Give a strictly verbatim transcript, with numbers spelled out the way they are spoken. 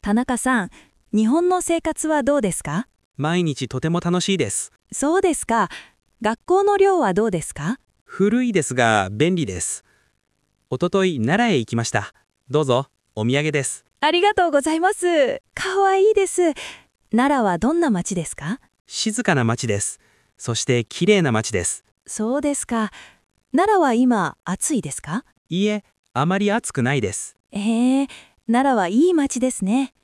田中さん、日本の生活はどうですか？ 毎日とても楽しいです。 そうですか。学校の寮はどうですか？ 古いですが便利です。おととい奈良へ行きました。どうぞ、お土産です。 ありがとうございます。かわいいです。奈良はどんな町ですか？ 静かな町です。そして綺麗な町です。 そうですか。奈良は今暑いですか？ いいえ、あまり暑くないです。 ええ、奈良はいい町ですね。